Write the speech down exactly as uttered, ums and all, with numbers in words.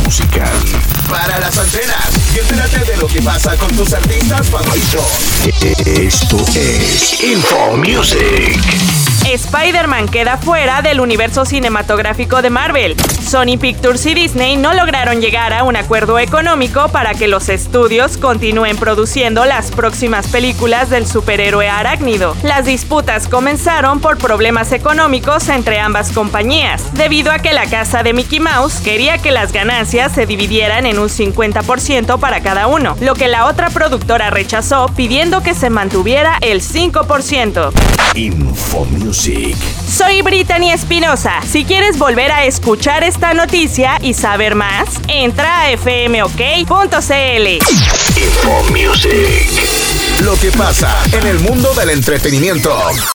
musical. Para las antenas y entérate de lo que pasa con tus artistas favoritos. Esto es Info Music. Spider-Man queda fuera del universo cinematográfico de Marvel. Sony Pictures y Disney no lograron llegar a un acuerdo económico para que los estudios continúen produciendo las próximas películas del superhéroe arácnido. Las disputas comenzaron por problemas económicos entre ambas compañías, debido a que la casa de Mickey Mouse quería que las ganancias se dividieran en un cincuenta por ciento para cada uno, lo que la otra productora rechazó, pidiendo que se mantuviera el cinco por ciento. Info Music. Soy Brittany Espinosa. Si quieres volver a escuchar esta noticia y saber más, entra a f m o k punto c l. Info Music. Lo que pasa en el mundo del entretenimiento.